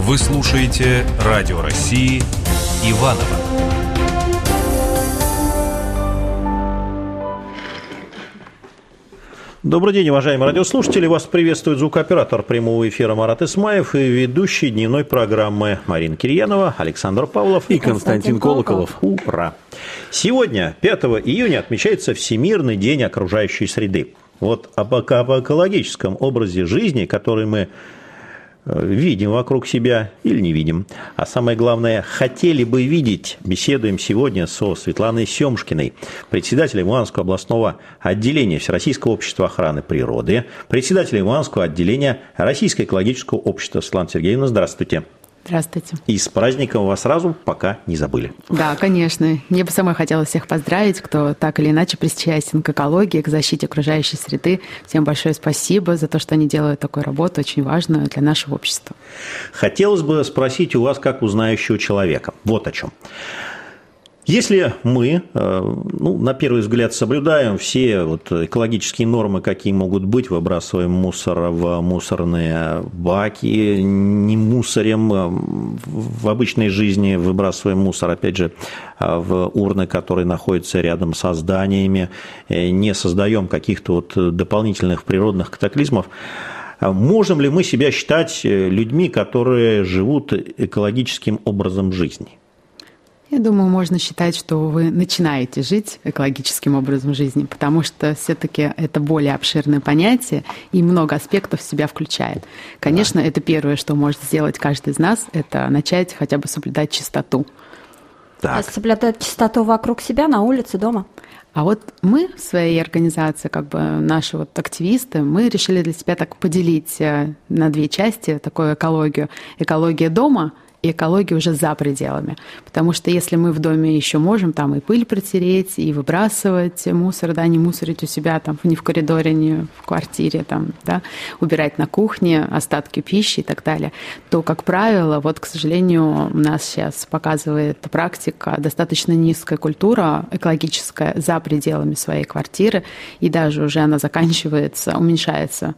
Вы слушаете Радио России Иваново. Добрый день, уважаемые радиослушатели. Вас приветствует звукооператор прямого эфира Марат Исмаев и ведущий дневной программы Марина Кирьянова, Александр Павлов и Константин Колоколов. Ура! Сегодня, 5 июня, отмечается Всемирный день окружающей среды. Вот об экологическом образе жизни, который мы видим вокруг себя или не видим, а самое главное, хотели бы видеть, беседуем сегодня со Светланой Семшкиной, председателем Ивановского областного отделения Всероссийского общества охраны природы, председателем Ивановского отделения Российского экологического общества. Светлана Сергеевна, здравствуйте. Здравствуйте. И с праздником вас сразу, пока не забыли. Да, конечно. Мне бы самой хотелось всех поздравить, кто так или иначе причастен к экологии, к защите окружающей среды. Всем большое спасибо за то, что они делают такую работу, очень важную для нашего общества. Хотелось бы спросить у вас, как у знающего человека. Вот о чем. Если мы, на первый взгляд, соблюдаем все экологические нормы, какие могут быть, выбрасываем мусор в мусорные баки, не мусорим в обычной жизни, выбрасываем мусор, опять же, в урны, которые находятся рядом со зданиями, не создаем каких-то дополнительных природных катаклизмов, можем ли мы себя считать людьми, которые живут экологическим образом жизни? Я думаю, можно считать, что вы начинаете жить экологическим образом жизни, потому что все-таки это более обширное понятие и много аспектов в себя включает. Конечно, это первое, что может сделать каждый из нас, это начать хотя бы соблюдать чистоту. Так. Соблюдать чистоту вокруг себя, на улице, дома. А вот мы в своей организации, наши активисты, мы решили для себя так поделить на две части такую экологию. Экология дома и экология уже за пределами. Потому что если мы в доме еще можем там и пыль протереть, и выбрасывать мусор, не мусорить у себя там ни в коридоре, ни в квартире, убирать на кухне остатки пищи и так далее, то, как правило, к сожалению, у нас сейчас показывает практика достаточно низкая культура экологическая за пределами своей квартиры, и даже уже она заканчивается, уменьшается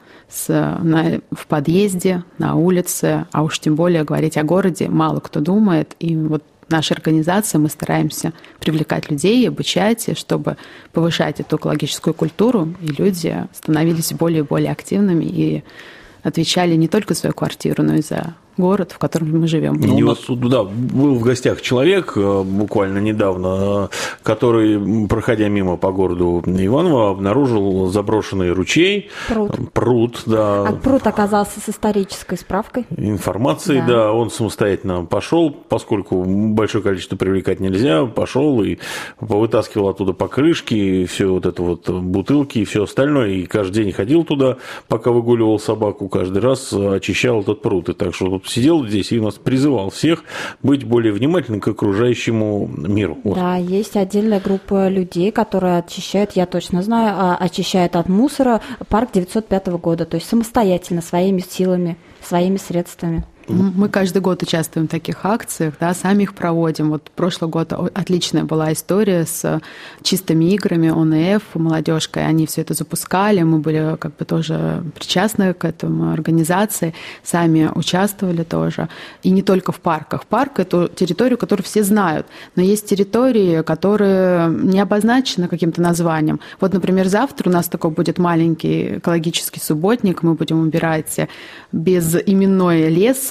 в подъезде, на улице, а уж тем более говорить о городе мало кто думает, и наша организация, мы стараемся привлекать людей, обучать, чтобы повышать эту экологическую культуру, и люди становились более и более активными и отвечали не только за свою квартиру, но и за город, в котором мы живем. У нас тут был в гостях человек буквально недавно, который, проходя мимо по городу Иваново, обнаружил заброшенный ручей. Пруд, да. А пруд оказался с исторической справкой. Информацией, да. Он самостоятельно пошел, поскольку большое количество привлекать нельзя, пошел и повытаскивал оттуда покрышки, все бутылки и все остальное. И каждый день ходил туда, пока выгуливал собаку, каждый раз очищал этот пруд. И так что сидел здесь и нас призывал всех быть более внимательным к окружающему миру. Да, есть отдельная группа людей, которые очищают, я точно знаю, очищают от мусора парк 905 года, то есть самостоятельно, своими силами, своими средствами. Мы каждый год участвуем в таких акциях, сами их проводим. Прошлый год отличная была история с чистыми играми, ОНФ, молодежкой. Они все это запускали, мы были тоже причастны к этому организации, сами участвовали тоже. И не только в парках. Парк – это территорию, которую все знают, но есть территории, которые не обозначены каким-то названием. Например, завтра у нас такой будет маленький экологический субботник, мы будем убирать безименной лес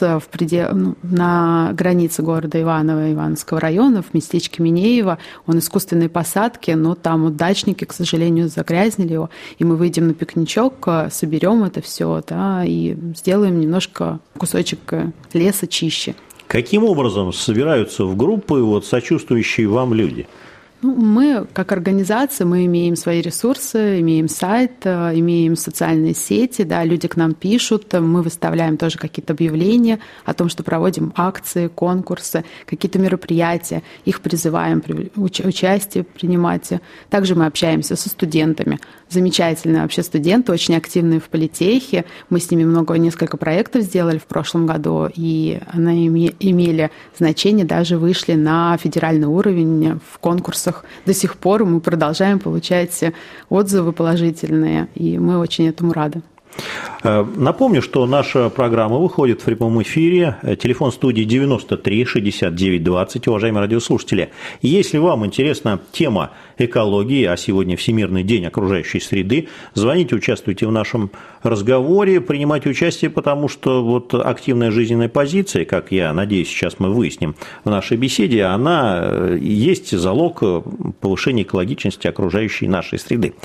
на границе города Иваново, Ивановского района, в местечке Минеево. Он искусственной посадки, но там дачники, к сожалению, загрязнили его. И мы выйдем на пикничок, соберем это все, и сделаем немножко кусочек леса чище. Каким образом собираются в группы сочувствующие вам люди? Мы, как организация, мы имеем свои ресурсы, имеем сайт, имеем социальные сети, люди к нам пишут, мы выставляем тоже какие-то объявления о том, что проводим акции, конкурсы, какие-то мероприятия, их призываем участие принимать. Также мы общаемся со студентами. Замечательные вообще студенты, очень активные в политехе. Мы с ними несколько проектов сделали в прошлом году, и они имели значение, даже вышли на федеральный уровень в конкурсах. До сих пор мы продолжаем получать отзывы положительные, и мы очень этому рады. Напомню, что наша программа выходит в прямом эфире. Телефон студии 93 69 20. Уважаемые радиослушатели, если вам интересна тема экологии, а сегодня Всемирный день окружающей среды, звоните, участвуйте в нашем разговоре, принимайте участие, потому что вот активная жизненная позиция, как я надеюсь, сейчас мы выясним в нашей беседе, она есть залог повышения экологичности окружающей нашей среды.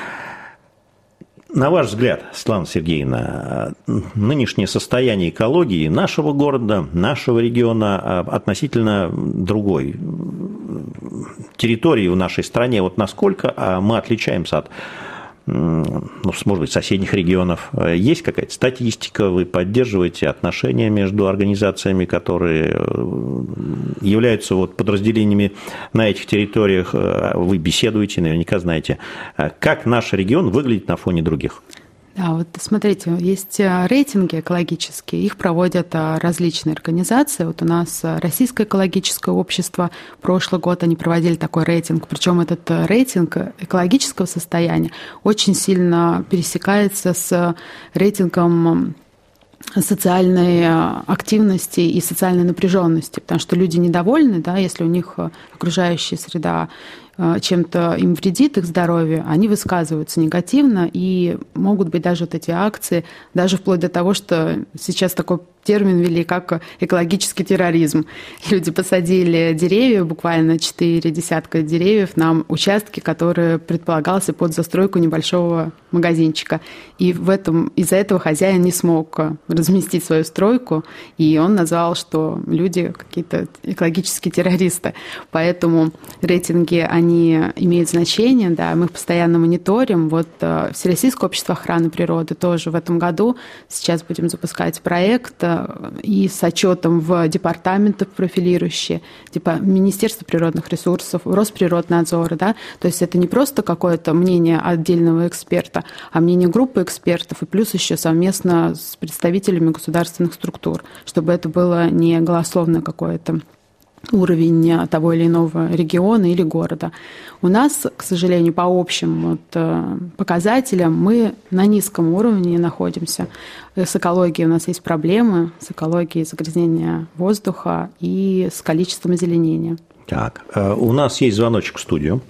На ваш взгляд, Светлана Сергеевна, нынешнее состояние экологии нашего города, нашего региона относительно другой территории в нашей стране, вот насколько мы отличаемся от, может быть, соседних регионов? Есть какая-то статистика, вы поддерживаете отношения между организациями, которые являются вот подразделениями на этих территориях, вы беседуете, наверняка знаете, как наш регион выглядит на фоне других? Да, вот смотрите, есть рейтинги экологические, их проводят различные организации. Вот у нас Российское экологическое общество, прошлый год они проводили такой рейтинг, причем этот рейтинг экологического состояния очень сильно пересекается с рейтингом социальной активности и социальной напряженности, потому что люди недовольны, да, если у них окружающая среда чем-то им вредит их здоровью, они высказываются негативно, и могут быть даже вот эти акции, даже вплоть до того, что сейчас такой термин ввели, как экологический терроризм. Люди посадили деревья, буквально 4 десятка деревьев на участке, который предполагался под застройку небольшого магазинчика. И из-за этого хозяин не смог разместить свою стройку, и он назвал, что люди какие-то экологические террористы. Поэтому рейтинги, они имеют значение, да, мы их постоянно мониторим. Вот Всероссийское общество охраны природы тоже в этом году сейчас будем запускать проект и с отчетом в департаменты профилирующие, типа Министерство природных ресурсов, Росприроднадзора, да, то есть это не просто какое-то мнение отдельного эксперта, а мнение группы экспертов, и плюс еще совместно с представителями государственных структур, чтобы это было не голословное какое-то уровень того или иного региона или города. У нас, к сожалению, по общим показателям мы на низком уровне находимся. С экологией у нас есть проблемы, с экологией загрязнения воздуха и с количеством озеленения. Так, у нас есть звоночек в студию.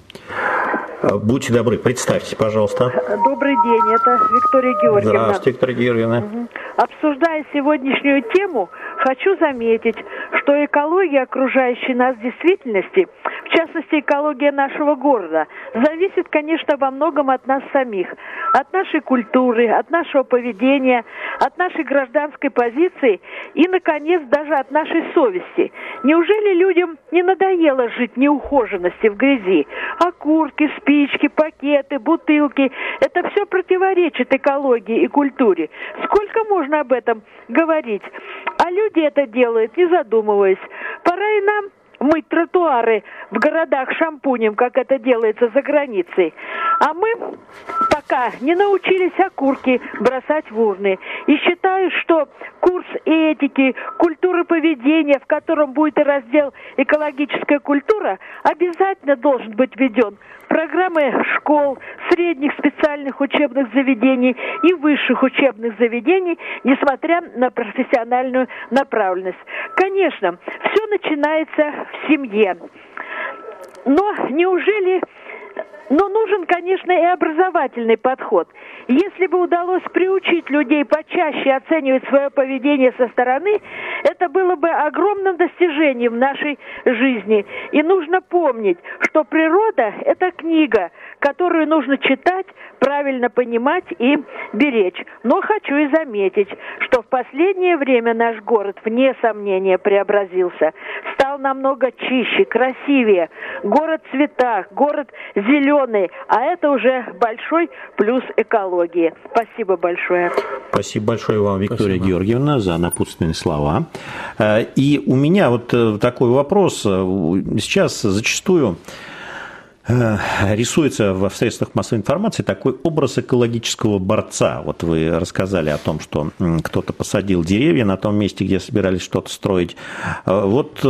Будьте добры, представьте, пожалуйста. Добрый день, это Виктория Георгиевна. Здравствуйте, Виктория Георгиевна. Угу. Обсуждая сегодняшнюю тему, хочу заметить, что экология окружающей нас действительности, в частности экология нашего города, зависит, конечно, во многом от нас самих, от нашей культуры, от нашего поведения, от нашей гражданской позиции и, наконец, даже от нашей совести. Неужели людям не надоело жить в неухоженности, в грязи? Окурки, спички, пакеты, бутылки – это все противоречит экологии и культуре. Сколько можно об этом говорить? А люди это делают, не задумываясь. Пора и нам мыть тротуары в городах шампунем, как это делается за границей. А мы пока не научились окурки бросать в урны. И считаю, что курс этики, культуры поведения, в котором будет и раздел «Экологическая культура», обязательно должен быть введен. Программы школ, средних специальных учебных заведений и высших учебных заведений, несмотря на профессиональную направленность. Конечно, все начинается в семье. Но нужен, конечно, и образовательный подход. Если бы удалось приучить людей почаще оценивать свое поведение со стороны, это было бы огромным достижением в нашей жизни. И нужно помнить, что природа – это книга, которую нужно читать, правильно понимать и беречь. Но хочу и заметить, что в последнее время наш город, вне сомнения, преобразился. Стал намного чище, красивее. Город в цветах, город зеленый, а это уже большой плюс экологии. Спасибо большое. Спасибо большое вам, Виктория Георгиевна, за напутственные слова. И у меня вот такой вопрос. Сейчас зачастую рисуется в средствах массовой информации такой образ экологического борца. Вот вы рассказали о том, что кто-то посадил деревья на том месте, где собирались что-то строить. Вот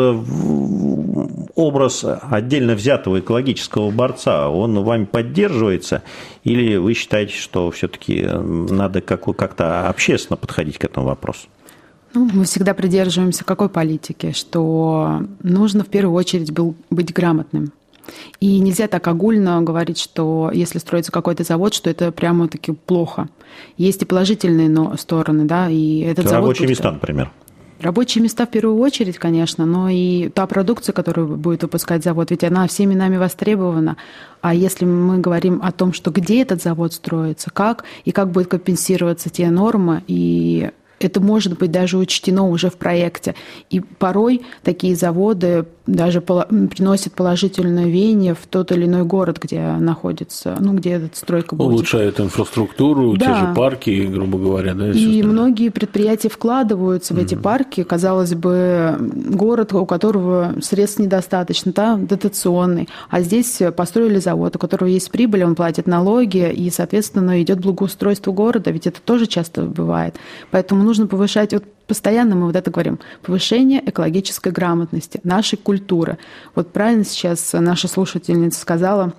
образ отдельно взятого экологического борца, он вами поддерживается? Или вы считаете, что все-таки надо как-то общественно подходить к этому вопросу? Мы всегда придерживаемся какой политики, что нужно в первую очередь быть грамотным. И нельзя так огульно говорить, что если строится какой-то завод, что это прямо-таки плохо. Есть и положительные стороны, да, и этот завод... Рабочие места, например. Рабочие места в первую очередь, конечно, но и та продукция, которую будет выпускать завод, ведь она всеми нами востребована. А если мы говорим о том, что где этот завод строится, как, и как будут компенсироваться те нормы, и это может быть даже учтено уже в проекте. И порой такие заводы даже приносят положительное веяние в тот или иной город, где находится, где эта стройка будет. Улучшают инфраструктуру, да. Те же парки, грубо говоря. Да, и многие предприятия вкладываются в эти парки. Казалось бы, город, у которого средств недостаточно, да, дотационный. А здесь построили завод, у которого есть прибыль, он платит налоги, и, соответственно, идет благоустройство города, ведь это тоже часто бывает. Поэтому нужно повышать, постоянно мы это говорим, повышение экологической грамотности, нашей культуры. Вот правильно сейчас наша слушательница сказала,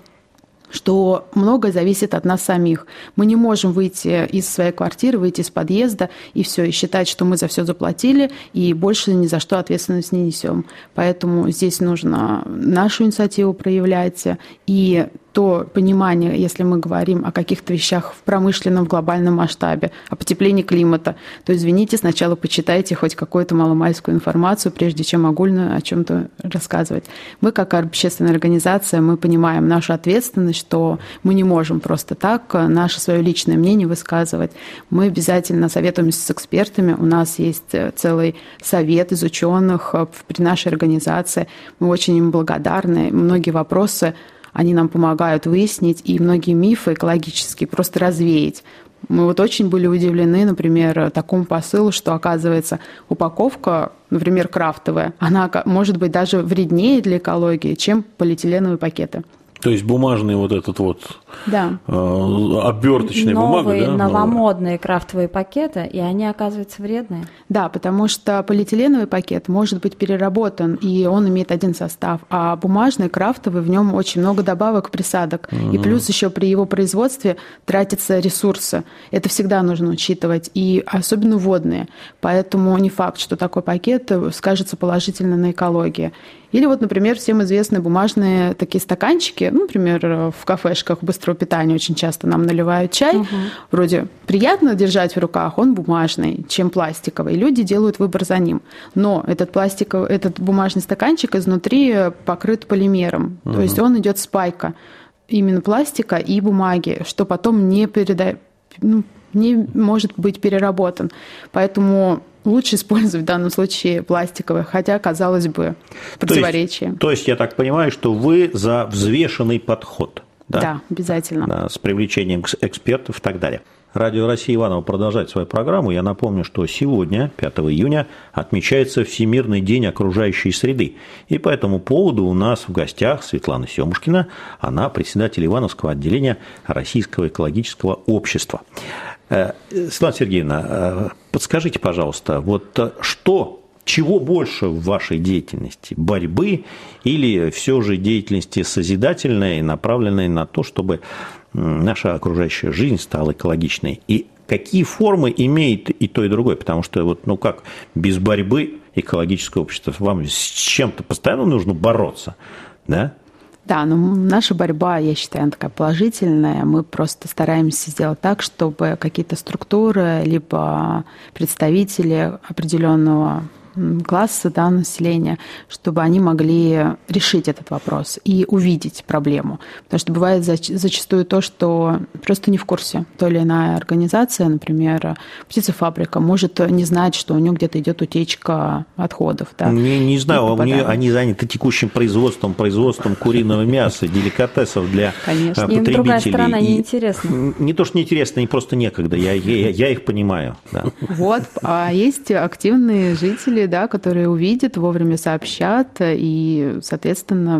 что многое зависит от нас самих. Мы не можем выйти из своей квартиры, выйти из подъезда и все, и считать, что мы за все заплатили, и больше ни за что ответственность не несем. Поэтому здесь нужно нашу инициативу проявлять и то понимание, если мы говорим о каких-то вещах в промышленном, в глобальном масштабе, о потеплении климата, то, извините, сначала почитайте хоть какую-то маломальскую информацию, прежде чем огульно о чем-то рассказывать. Мы, как общественная организация, мы понимаем нашу ответственность, что мы не можем просто так наше свое личное мнение высказывать. Мы обязательно советуемся с экспертами. У нас есть целый совет из ученых при нашей организации. Мы очень им благодарны. Многие вопросы они нам помогают выяснить, и многие мифы экологические просто развеять. Мы очень были удивлены, например, такому посылу, что, оказывается, упаковка, например, крафтовая, она может быть даже вреднее для экологии, чем полиэтиленовые пакеты. То есть бумажный да. Оберточная бумага, да? Новомодные крафтовые пакеты, и они оказываются вредные. Да, потому что полиэтиленовый пакет может быть переработан, и он имеет один состав, а бумажный, крафтовый, в нем очень много добавок, присадок. И плюс еще при его производстве тратятся ресурсы. Это всегда нужно учитывать, и особенно водные. Поэтому не факт, что такой пакет скажется положительно на экологии. Или например, всем известны бумажные такие стаканчики, например, в кафешках быстрого питания очень часто нам наливают чай. Вроде приятно держать в руках, он бумажный, чем пластиковый. Люди делают выбор за ним. Но этот бумажный стаканчик изнутри покрыт полимером. То есть он идет спайка именно пластика и бумаги, что потом не может быть переработан. Поэтому лучше использовать в данном случае пластиковые, хотя, казалось бы, противоречие. То есть я так понимаю, что вы за взвешенный подход. Да, обязательно. Да, с привлечением экспертов и так далее. Радио России Иваново продолжает свою программу. Я напомню, что сегодня, 5 июня, отмечается Всемирный день окружающей среды. И по этому поводу у нас в гостях Светлана Семушкина, она председатель Ивановского отделения Российского экологического общества. Светлана Сергеевна, подскажите, пожалуйста, чего больше в вашей деятельности? Борьбы или все же деятельности созидательной, направленной на то, чтобы наша окружающая жизнь стала экологичной? И какие формы имеет и то, и другое? Потому что как без борьбы экологическое общество? Вам с чем-то постоянно нужно бороться, да? Да, наша борьба, я считаю, она такая положительная. Мы просто стараемся сделать так, чтобы какие-то структуры, либо представители определенного класса населения, чтобы они могли решить этот вопрос и увидеть проблему. Потому что бывает зачастую то, что просто не в курсе. То или иная организация, например, птицефабрика, может не знать, что у нее где-то идет утечка отходов. Да, не знаю, они заняты текущим производством куриного мяса, деликатесов для потребителей. Им другая сторона неинтересна. Не то, что неинтересно, им просто некогда. Я их понимаю. Да. А есть активные жители, которые увидят, вовремя сообщат и, соответственно,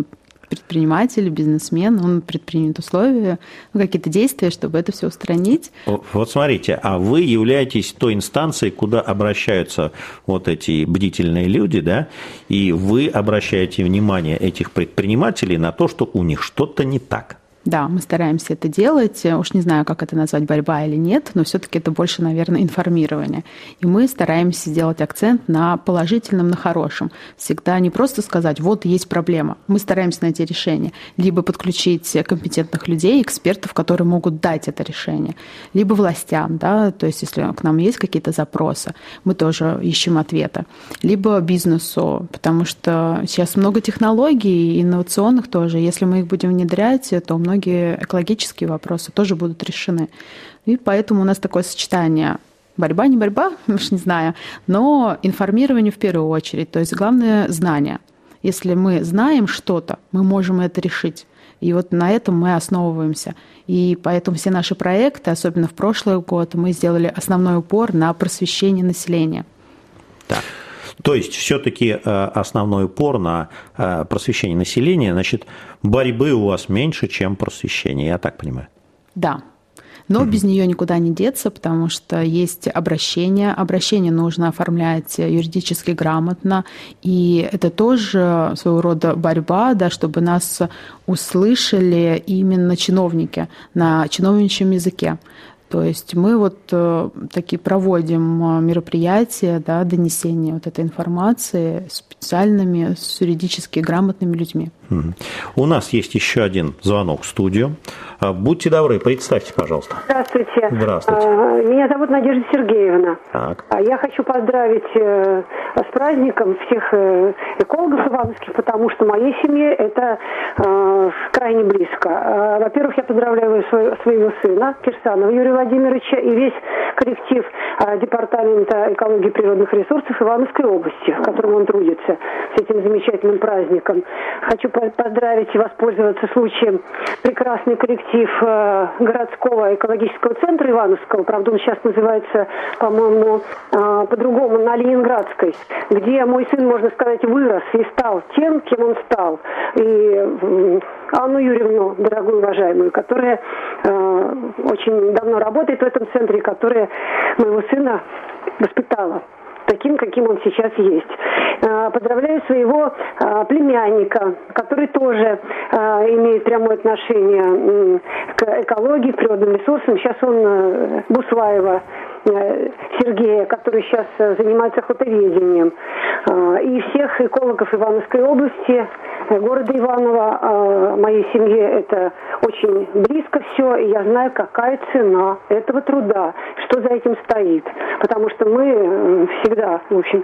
предприниматель, бизнесмен, он предпримет условия, какие-то действия, чтобы это все устранить. Вот смотрите, а вы являетесь той инстанцией, куда обращаются вот эти бдительные люди, да, и вы обращаете внимание этих предпринимателей на то, что у них что-то не так. Да, мы стараемся это делать. Уж не знаю, как это назвать, борьба или нет, но все-таки это больше, наверное, информирование. И мы стараемся сделать акцент на положительном, на хорошем. Всегда не просто сказать, вот есть проблема. Мы стараемся найти решение. Либо подключить компетентных людей, экспертов, которые могут дать это решение. Либо властям, да, то есть если к нам есть какие-то запросы, мы тоже ищем ответа. Либо бизнесу, потому что сейчас много технологий, инновационных тоже. Если мы их будем внедрять, то многие экологические вопросы тоже будут решены. И поэтому у нас такое сочетание борьба, не борьба, уж не знаю, но информирование в первую очередь. То есть главное – знание. Если мы знаем что-то, мы можем это решить. И вот на этом мы основываемся. И поэтому все наши проекты, особенно в прошлый год, мы сделали основной упор на просвещение населения. Так. То есть все-таки основной упор на просвещение населения, значит, борьбы у вас меньше, чем просвещение, я так понимаю? Да. Но без нее никуда не деться, потому что есть обращение. Обращение нужно оформлять юридически грамотно. И это тоже своего рода борьба, да, чтобы нас услышали именно чиновники на чиновничьем языке. То есть мы вот такие проводим мероприятия, да, донесения вот этой информации специальными, с юридически грамотными людьми. У нас есть еще один звонок в студию. Будьте добры, представьте, пожалуйста. Здравствуйте. Здравствуйте. Меня зовут Надежда Сергеевна. Так. Я хочу поздравить с праздником всех экологов ивановских, потому что моей семье это крайне близко. Во-первых, я поздравляю своего сына Кирсанова Юрия Владимировича и весь коллектив Департамента экологии и природных ресурсов Ивановской области, в котором он трудится, с этим замечательным праздником. Хочу поздравить и воспользоваться случаем прекрасный коллектив городского экологического центра Ивановского, правда он сейчас называется, по-моему, по-другому, на Ленинградской, где мой сын, можно сказать, вырос и стал тем, кем он стал. И Анну Юрьевну, дорогую, уважаемую, которая очень давно работает в этом центре, которая моего сына воспитала таким, каким он сейчас есть. Поздравляю своего племянника, который тоже имеет прямое отношение к экологии, к природным ресурсам. Сейчас он Буслаева Сергея, который сейчас занимается охотоведением. И всех экологов Ивановской области, города Иваново, моей семье это очень близко все, и я знаю, какая цена этого труда, что за этим стоит. Потому что мы всегда, в общем,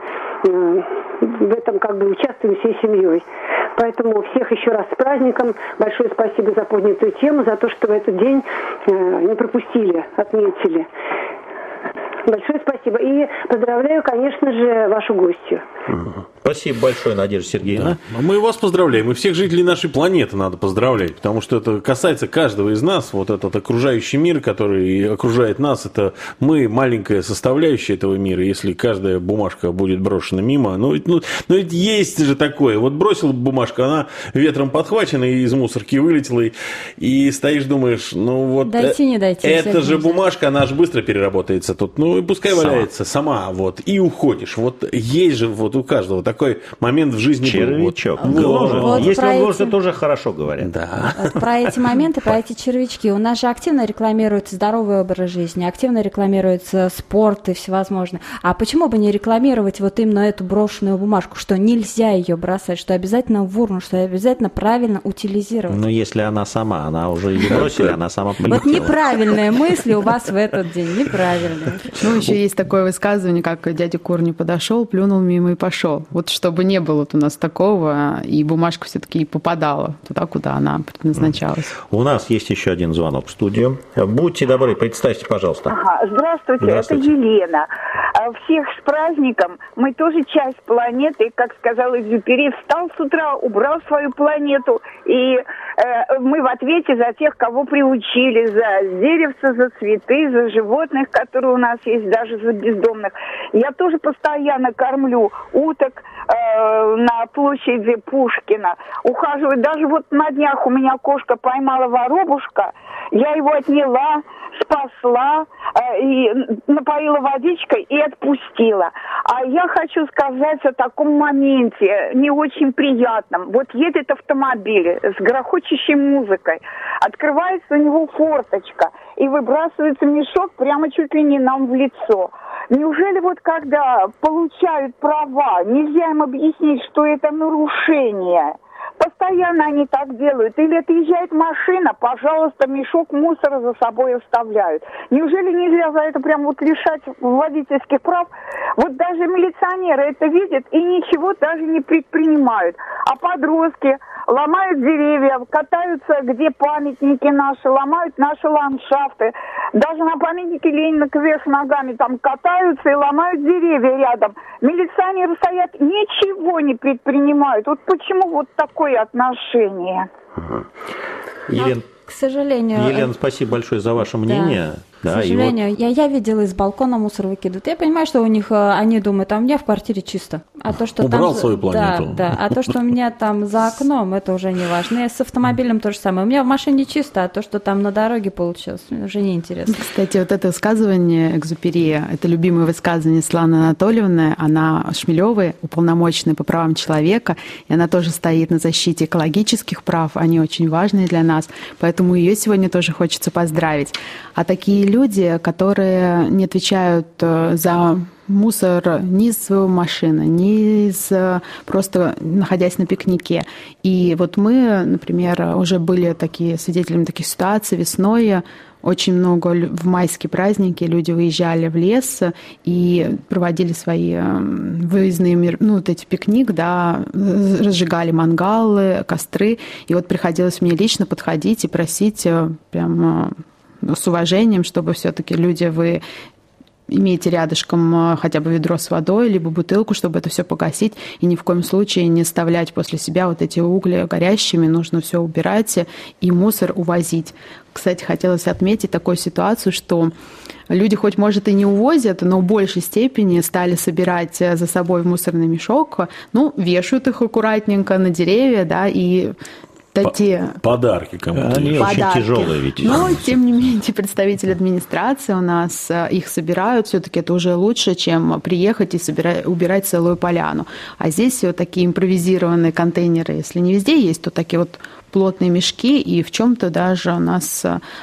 в этом как бы участвуем всей семьей. Поэтому всех еще раз с праздником. Большое спасибо за поднятую тему, за то, что в этот день не пропустили, отметили. Большое спасибо. И поздравляю, конечно же, вашу гостью. Спасибо большое, Надежда Сергеевна. Да. Мы вас поздравляем. И всех жителей нашей планеты надо поздравлять, потому что это касается каждого из нас. Вот этот окружающий мир, который окружает нас, это мы, маленькая составляющая этого мира. Если каждая бумажка будет брошена мимо, ну ведь есть же такое. Вот бросила бумажка, она ветром подхвачена и из мусорки вылетела, и стоишь, думаешь, ну вот дойти, не дойти, это же бумажка, она же быстро переработается тут. Ну и пускай валяется сама, вот, и уходишь. Вот есть же вот у каждого такой момент в жизни. Червячок. Вот если он гложет, эти... это уже хорошо говорят. Да. Вот про эти моменты, про эти червячки. У нас же активно рекламируется здоровый образ жизни, активно рекламируется спорт и всевозможное. А почему бы не рекламировать вот именно эту брошенную бумажку, что нельзя ее бросать, что обязательно в урну, что обязательно правильно утилизировать? Но если она сама, она уже ее бросили, она сама полетела. Вот неправильные мысли у вас в этот день, неправильные. Ну, еще есть такое высказывание, как дядя Кур не подошел, плюнул мимо и пошел. Вот чтобы не было вот у нас такого, и бумажка все-таки попадала туда, куда она предназначалась. У нас есть еще один звонок в студию. Будьте добры, представьте, пожалуйста. Здравствуйте, Здравствуйте, это Елена. Всех с праздником. Мы тоже часть планеты, как сказал Экзюпери, встал с утра, убрал свою планету, и мы в ответе за тех, кого приучили, за деревца, за цветы, за животных, которые у нас есть даже за бездомных. Я тоже постоянно кормлю уток на площади Пушкина. Ухаживаю. Даже вот на днях у меня кошка поймала воробушка. Я его отняла, спасла, и напоила водичкой и отпустила. А я хочу сказать о таком моменте, не очень приятном. Вот едет автомобиль с грохочущей музыкой, открывается у него форточка и выбрасывается мешок прямо чуть ли не нам в лицо. Неужели вот когда получают права, нельзя им объяснить, что это нарушение? Постоянно они так делают. Или отъезжает машина, пожалуйста, мешок мусора за собой оставляют. Неужели нельзя за это прям вот лишать водительских прав? Вот даже милиционеры это видят и ничего даже не предпринимают. А подростки ломают деревья, катаются, где памятники наши, ломают наши ландшафты. Даже на памятнике Ленина кверх ногами там катаются и ломают деревья рядом. Милиционеры стоят, ничего не предпринимают. Вот почему вот такое отношение? Елена, к сожалению... Елена, спасибо большое за ваше мнение. Да, к сожалению, вот... я видела, из балкона мусор выкидывают. Я понимаю, что у них, они думают, а у меня в квартире чисто. А то, что убрал там, свою планету. Да, а то, что у меня там за окном, это уже не важно. И с автомобилем то же самое. У меня в машине чисто, а то, что там на дороге получилось, уже неинтересно. Кстати, вот это высказывание Экзюпери, это любимое высказывание Светланы Анатольевны, она Шмелевой, уполномоченной по правам человека, и она тоже стоит на защите экологических прав, они очень важные для нас, поэтому ее сегодня тоже хочется поздравить. А такие люди, которые не отвечают за мусор ни из своей машины, ни из просто находясь на пикнике. И вот мы, например, уже были свидетелями таких ситуаций весной. Очень много в майские праздники люди выезжали в лес и проводили свои выездные, вот эти пикник, да, разжигали мангалы, костры. И вот приходилось мне лично подходить и просить прям с уважением, чтобы все-таки люди, вы имеете рядышком хотя бы ведро с водой, либо бутылку, чтобы это все погасить, и ни в коем случае не оставлять после себя вот эти угли горящими, нужно все убирать и мусор увозить. Кстати, хотелось отметить такую ситуацию, что люди хоть, может, и не увозят, но в большей степени стали собирать за собой в мусорный мешок, вешают их аккуратненько на деревья, да, и подарки кому-то. Они очень тяжелые ведь. Но, тем не менее, представители администрации у нас их собирают. Все-таки это уже лучше, чем приехать и убирать целую поляну. А здесь вот такие импровизированные контейнеры, если не везде есть, то такие вот плотные мешки, и в чем-то даже у нас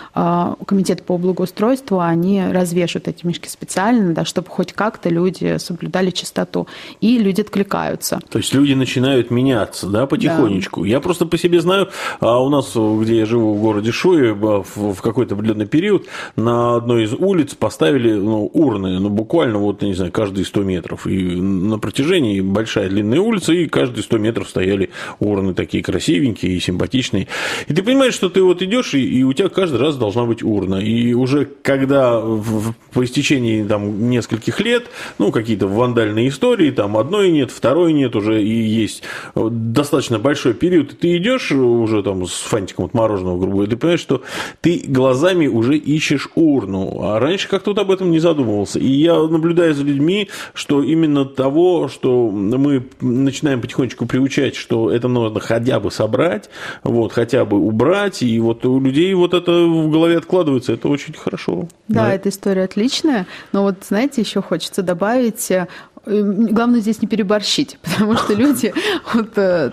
комитет по благоустройству, они развешивают эти мешки специально, да, чтобы хоть как-то люди соблюдали чистоту. И люди откликаются. То есть люди начинают меняться, да, потихонечку. Да. Я просто по себе знаю, у нас, где я живу в городе Шуе, в какой-то определенный период на одной из улиц поставили урны, буквально, не знаю, каждые 100 метров. И на протяжении большая длинная улица, и каждые 100 метров стояли урны такие красивенькие и симпатичные. И ты понимаешь, что ты вот идешь, и у тебя каждый раз должна быть урна. И уже когда по истечении там нескольких лет, какие-то вандальные истории, там одной нет, второй нет, уже и есть достаточно большой период, и ты идешь уже там с фантиком от мороженого, грубо говоря, ты понимаешь, что ты глазами уже ищешь урну. А раньше как-то вот об этом не задумывался. И я наблюдаю за людьми, что именно того, что мы начинаем потихонечку приучать, что это нужно хотя бы собрать, хотя бы убрать, и вот у людей вот это в голове откладывается, это очень хорошо. Да, эта история отличная, но вот, знаете, еще хочется добавить, главное здесь не переборщить, потому что люди, вот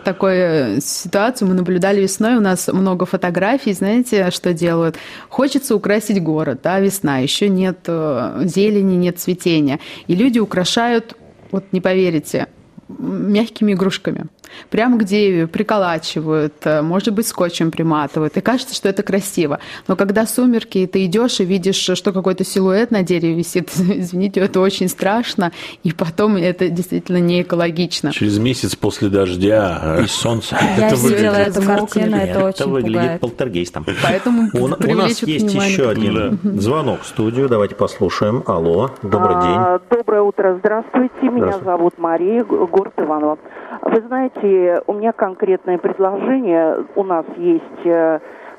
такую ситуацию мы наблюдали весной, у нас много фотографий, знаете, что делают? Хочется украсить город, да, весна, еще нет зелени, нет цветения, и люди украшают, вот не поверите, мягкими игрушками. Прямо к дереву приколачивают, может быть, скотчем приматывают. И кажется, что это красиво. Но когда сумерки, и ты идешь и видишь, что какой-то силуэт на дереве висит, извините, это очень страшно. И потом это действительно не экологично. Через месяц после дождя и солнца. Я видела эту картину, это очень выглядит полтергейстом. Поэтому у нас есть еще один звонок в студию. Давайте послушаем. Алло, добрый день. Доброе утро, здравствуйте. Меня зовут Мария, город Иваново. Вы знаете, у меня конкретное предложение. У нас есть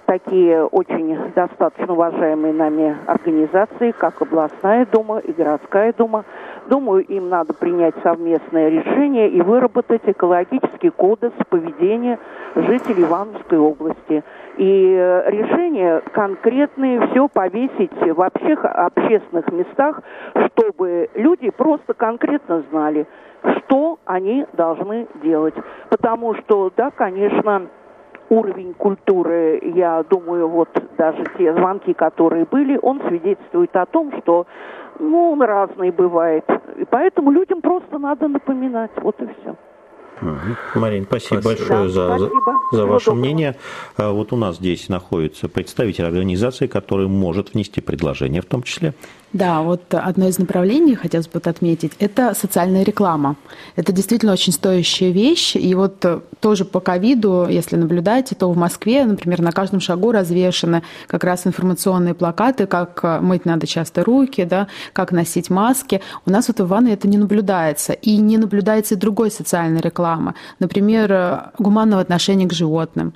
такие очень достаточно уважаемые нами организации, как областная дума и городская дума. Думаю, им надо принять совместное решение и выработать экологический кодекс поведения жителей Ивановской области. И решения конкретные, все повесить в общественных местах, чтобы люди просто конкретно знали, что они должны делать. Потому что, да, конечно, уровень культуры, я думаю, вот даже те звонки, которые были, он свидетельствует о том, что, он разный бывает. И поэтому людям просто надо напоминать. Вот и все. Марин, спасибо большое за ваше мнение. Вот у нас здесь находится представитель организации, который может внести предложение в том числе. Да, вот одно из направлений, хотелось бы отметить, это социальная реклама. Это действительно очень стоящая вещь. И вот тоже по ковиду, если наблюдаете, то в Москве, например, на каждом шагу развешаны как раз информационные плакаты, как мыть надо часто руки, да, как носить маски. У нас вот в Иваново это не наблюдается. И не наблюдается и другой социальной рекламы. Например, гуманного отношения к животным.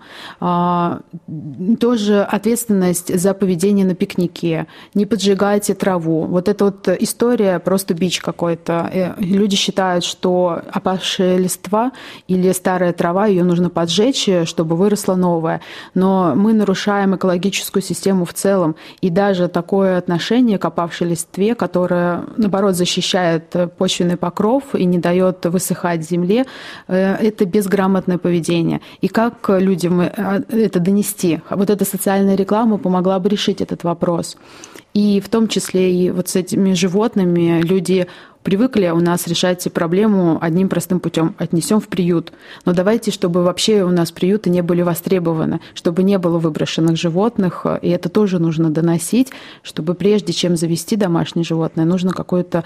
Тоже ответственность за поведение на пикнике. Не поджигайте траву. Вот эта вот история просто бич какой-то. Люди считают, что опавшая листва или старая трава, ее нужно поджечь, чтобы выросла новая. Но мы нарушаем экологическую систему в целом. И даже такое отношение к опавшей листве, которое, наоборот, защищает почвенный покров и не дает высыхать земле, это безграмотное поведение. И как людям это донести? Вот эта социальная реклама помогла бы решить этот вопрос. И в том числе и вот с этими животными люди привыкли у нас решать проблему одним простым путем: отнесем в приют. Но давайте, чтобы вообще у нас приюты не были востребованы, чтобы не было выброшенных животных, и это тоже нужно доносить, чтобы прежде чем завести домашнее животное, нужно какое-то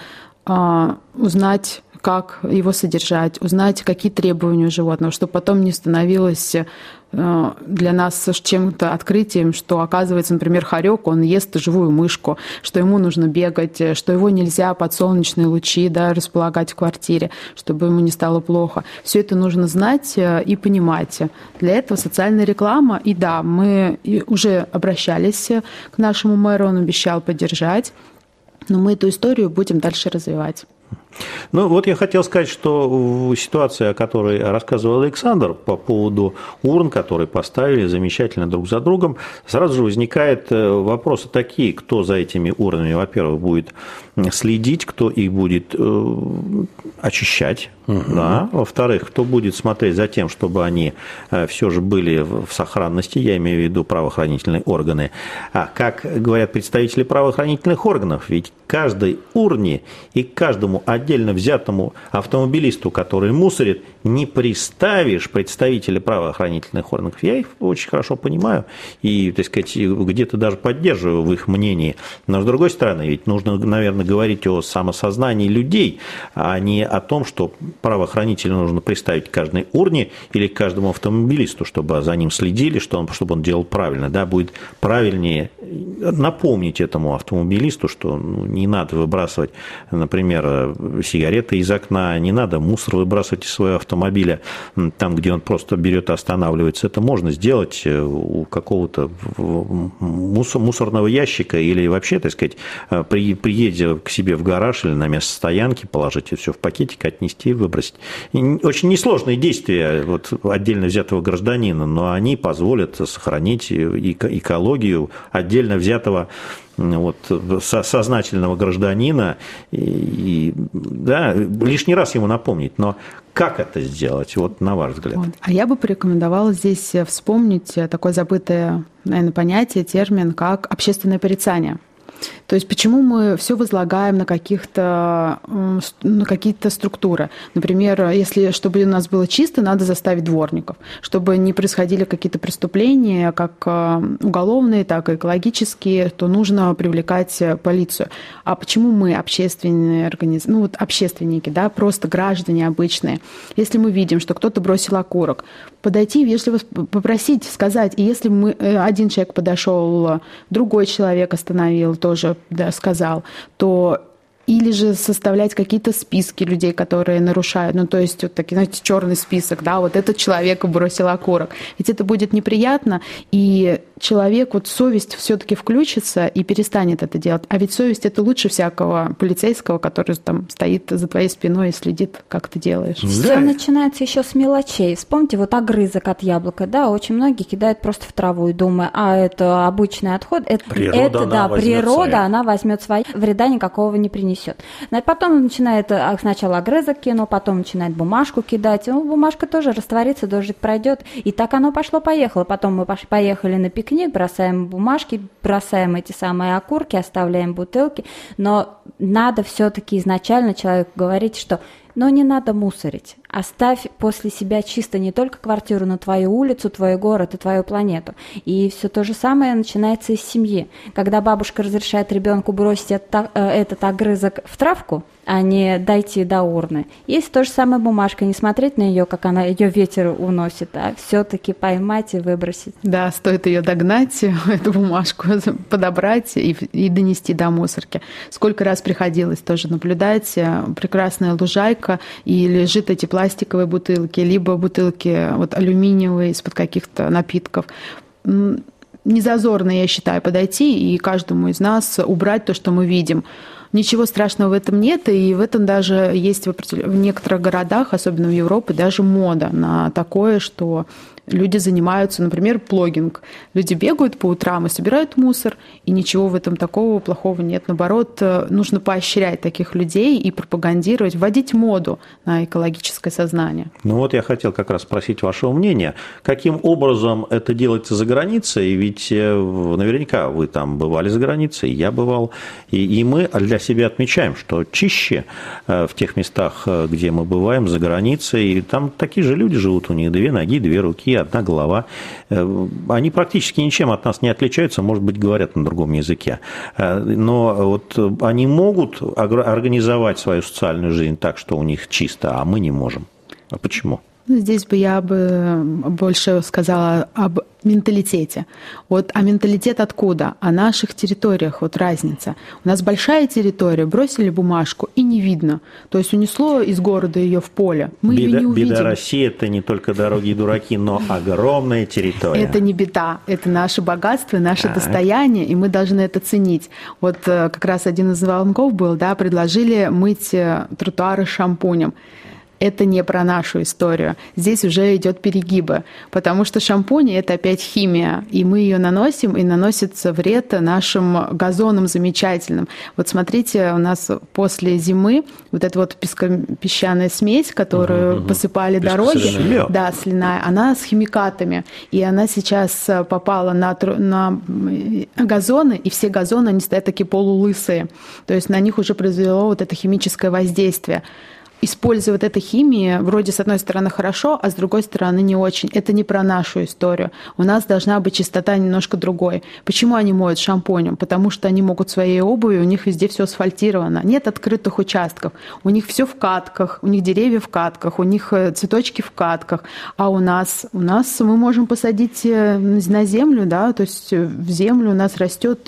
узнать, как его содержать, узнать, какие требования у животного, чтобы потом не становилось для нас чем-то открытием, что, оказывается, например, хорек, он ест живую мышку, что ему нужно бегать, что его нельзя под солнечные лучи, да, располагать в квартире, чтобы ему не стало плохо. Все это нужно знать и понимать. Для этого социальная реклама. И да, мы уже обращались к нашему мэру, он обещал поддержать, но мы эту историю будем дальше развивать. Ну, вот я хотел сказать, что ситуация, о которой рассказывал Александр по поводу урн, которые поставили замечательно друг за другом, сразу же возникают вопросы такие: кто за этими урнами, во-первых, будет следить, кто их будет очищать, да? Во-вторых, кто будет смотреть за тем, чтобы они все же были в сохранности, я имею в виду правоохранительные органы. А как говорят представители правоохранительных органов, ведь каждой урне и каждому отдельно взятому автомобилисту, который мусорит, не приставишь представителя правоохранительных органов. Я их очень хорошо понимаю и, так сказать, где-то даже поддерживаю в их мнении. Но, с другой стороны, ведь нужно, наверное, говорить о самосознании людей, а не о том, что правоохранителю нужно приставить к каждой урне или к каждому автомобилисту, чтобы за ним следили, чтобы он делал правильно. Да, будет правильнее напомнить этому автомобилисту, что не надо выбрасывать, например, сигареты из окна, не надо мусор выбрасывать из своего автомобиля там, где он просто берет и останавливается. Это можно сделать у какого-то мусорного ящика или вообще, так сказать, приедя к себе в гараж или на место стоянки, положить все в пакетик, отнести, выбросить. Очень несложные действия вот, отдельно взятого гражданина, но они позволят сохранить экологию отдельно взятого вот, сознательного гражданина, и, да, лишний раз ему напомнить, но как это сделать, вот на ваш взгляд? А я бы порекомендовала здесь вспомнить такое забытое, наверное, понятие, термин, как общественное порицание. То есть почему мы все возлагаем на какие-то структуры? Например, если чтобы у нас было чисто, надо заставить дворников. Чтобы не происходили какие-то преступления, как уголовные, так и экологические, то нужно привлекать полицию. А почему мы, общественные организации, ну вот общественники, да, просто граждане обычные, если мы видим, что кто-то бросил окурок, подойти, вежливо попросить, сказать. И если один человек подошел, другой человек остановил, тоже сказал, то или же составлять какие-то списки людей, которые нарушают, ну, то есть вот такие, знаете, черный список, да, вот этот человек бросил окурок. Ведь это будет неприятно, и человек, вот совесть все-таки включится и перестанет это делать. А ведь совесть — это лучше всякого полицейского, который там стоит за твоей спиной и следит, как ты делаешь. Все начинается еще с мелочей. Вспомните, вот огрызок от яблока, да, очень многие кидают просто в траву и думая, это обычный отход, природа, она возьмет свои, вреда никакого не принесет. Потом начинает сначала огрызок кинул, потом начинает бумажку кидать, бумажка тоже растворится, дождик пройдет, и так оно пошло-поехало. Потом мы поехали на пикник, бросаем бумажки, бросаем эти самые окурки, оставляем бутылки, но надо все-таки изначально человеку говорить, что не надо мусорить. Оставь после себя чисто не только квартиру, но твою улицу, твой город и твою планету. И все то же самое начинается из семьи. Когда бабушка разрешает ребенку бросить этот огрызок в травку, а не дойти до урны. Есть то же самое бумажка, не смотреть на ее, как ее ветер уносит, а все-таки поймать и выбросить. Да, стоит ее догнать, эту бумажку подобрать и донести до мусорки. Сколько раз приходилось тоже наблюдать, прекрасная лужайка, и лежит эти пластиковые бутылки, либо бутылки алюминиевые из-под каких-то напитков. Незазорно, я считаю, подойти и каждому из нас убрать то, что мы видим. Ничего страшного в этом нет, и в этом даже есть в некоторых городах, особенно в Европе, даже мода на такое, что люди занимаются, например, плогинг. Люди бегают по утрам и собирают мусор, и ничего в этом такого плохого нет. Наоборот, нужно поощрять таких людей и пропагандировать, вводить моду на экологическое сознание. Я хотел как раз спросить вашего мнения. Каким образом это делается за границей? Ведь наверняка вы там бывали за границей, я бывал, и мы для себя отмечаем, что чище в тех местах, где мы бываем, за границей, и там такие же люди живут, у них 2 ноги, 2 руки, 1 голова. Они практически ничем от нас не отличаются, может быть, говорят на другом языке. Но они могут организовать свою социальную жизнь так, что у них чисто, а мы не можем. А почему? Здесь я бы больше сказала об менталитете. А менталитет откуда? О наших территориях разница. У нас большая территория, бросили бумажку, и не видно. То есть унесло из города ее в поле. Мы ее не увидим. Беда России – это не только дороги и дураки, но огромная территория. Это не беда, это наше богатство, наше достояние, и мы должны это ценить. Как раз один из звонков был, предложили мыть тротуары шампунем. Это не про нашу историю. Здесь уже идет перегибы, потому что шампунь – это опять химия, и мы ее наносим, и наносится вред нашим газонам замечательным. Смотрите, у нас после зимы эта песчаная смесь, которую посыпали дороги, соляная, она с химикатами, и она сейчас попала на газоны, и все газоны, они стоят такие полулысые, то есть на них уже произвело это химическое воздействие. Используя эту химию, вроде с одной стороны хорошо, а с другой стороны не очень. Это не про нашу историю. У нас должна быть чистота немножко другой. Почему они моют шампунем? Потому что они могут своей обувью, у них везде все асфальтировано. Нет открытых участков. У них все в катках, у них деревья в катках, у них цветочки в катках. А у нас мы можем посадить на землю, то есть в землю у нас растет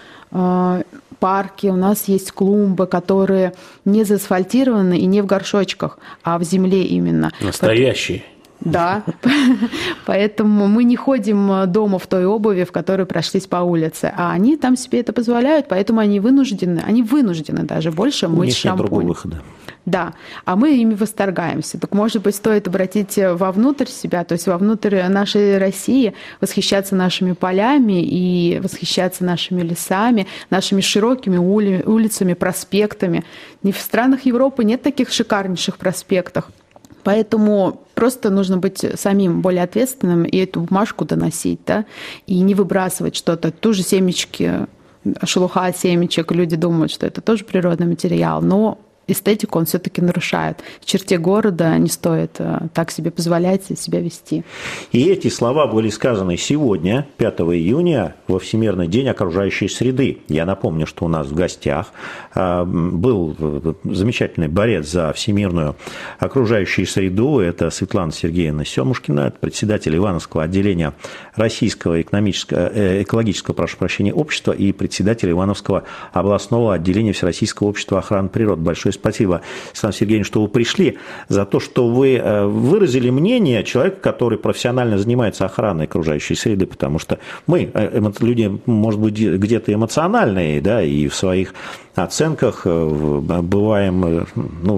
парки, у нас есть клумбы, которые не заасфальтированы и не в горшочках, а в земле именно. Настоящие. Да, поэтому мы не ходим дома в той обуви, в которой прошлись по улице, а они там себе это позволяют, поэтому они вынуждены даже больше мыть шампунь. Нет другого выхода. Да, а мы ими восторгаемся. Так, может быть, стоит обратить вовнутрь себя, то есть вовнутрь нашей России, восхищаться нашими полями и восхищаться нашими лесами, нашими широкими улицами, проспектами. В странах Европы нет таких шикарнейших проспектов. Поэтому просто нужно быть самим более ответственным и эту бумажку доносить, и не выбрасывать что-то. Ту же семечки, шелуха от семечек, люди думают, что это тоже природный материал, но эстетику он все-таки нарушает. В черте города не стоит так себе позволять себя вести. И эти слова были сказаны сегодня, 5 июня, во Всемирный день окружающей среды. Я напомню, что у нас в гостях был замечательный борец за всемирную окружающую среду. Это Светлана Сергеевна Семушкина, председатель Ивановского отделения Российского экологического общества и председатель Ивановского областного отделения Всероссийского общества охраны природы. Большое спасибо, Александр Сергеевич, что вы пришли, за то, что вы выразили мнение человека, который профессионально занимается охраной окружающей среды, потому что мы, люди, может быть, где-то эмоциональные, да, и в своих оценках бываем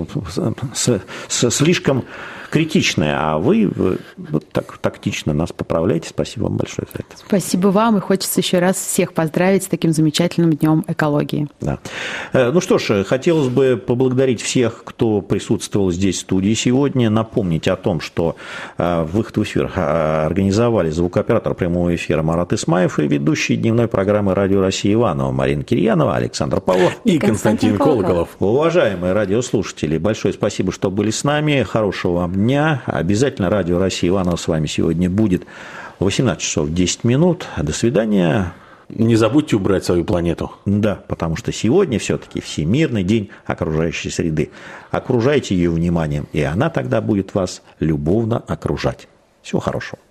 слишком критичные, а вы вот так тактично нас поправляете. Спасибо вам большое за это. Спасибо вам, и хочется еще раз всех поздравить с таким замечательным днем экологии. Да. Ну что ж, хотелось бы поблагодарить всех, кто присутствовал здесь в студии сегодня, напомнить о том, что выход в эфир организовали звукооператор прямого эфира Марат Исмаев и ведущие дневной программы «Радио России» Иванова Марина Кирьянова, Александр Павлов и Константин Колоколов. Уважаемые радиослушатели, большое спасибо, что были с нами. Хорошего вам дня. Обязательно Радио России Иванова с вами сегодня будет в 18 часов 10 минут. До свидания. Не забудьте убрать свою планету. Да, потому что сегодня все-таки Всемирный день окружающей среды. Окружайте ее вниманием, и она тогда будет вас любовно окружать. Всего хорошего.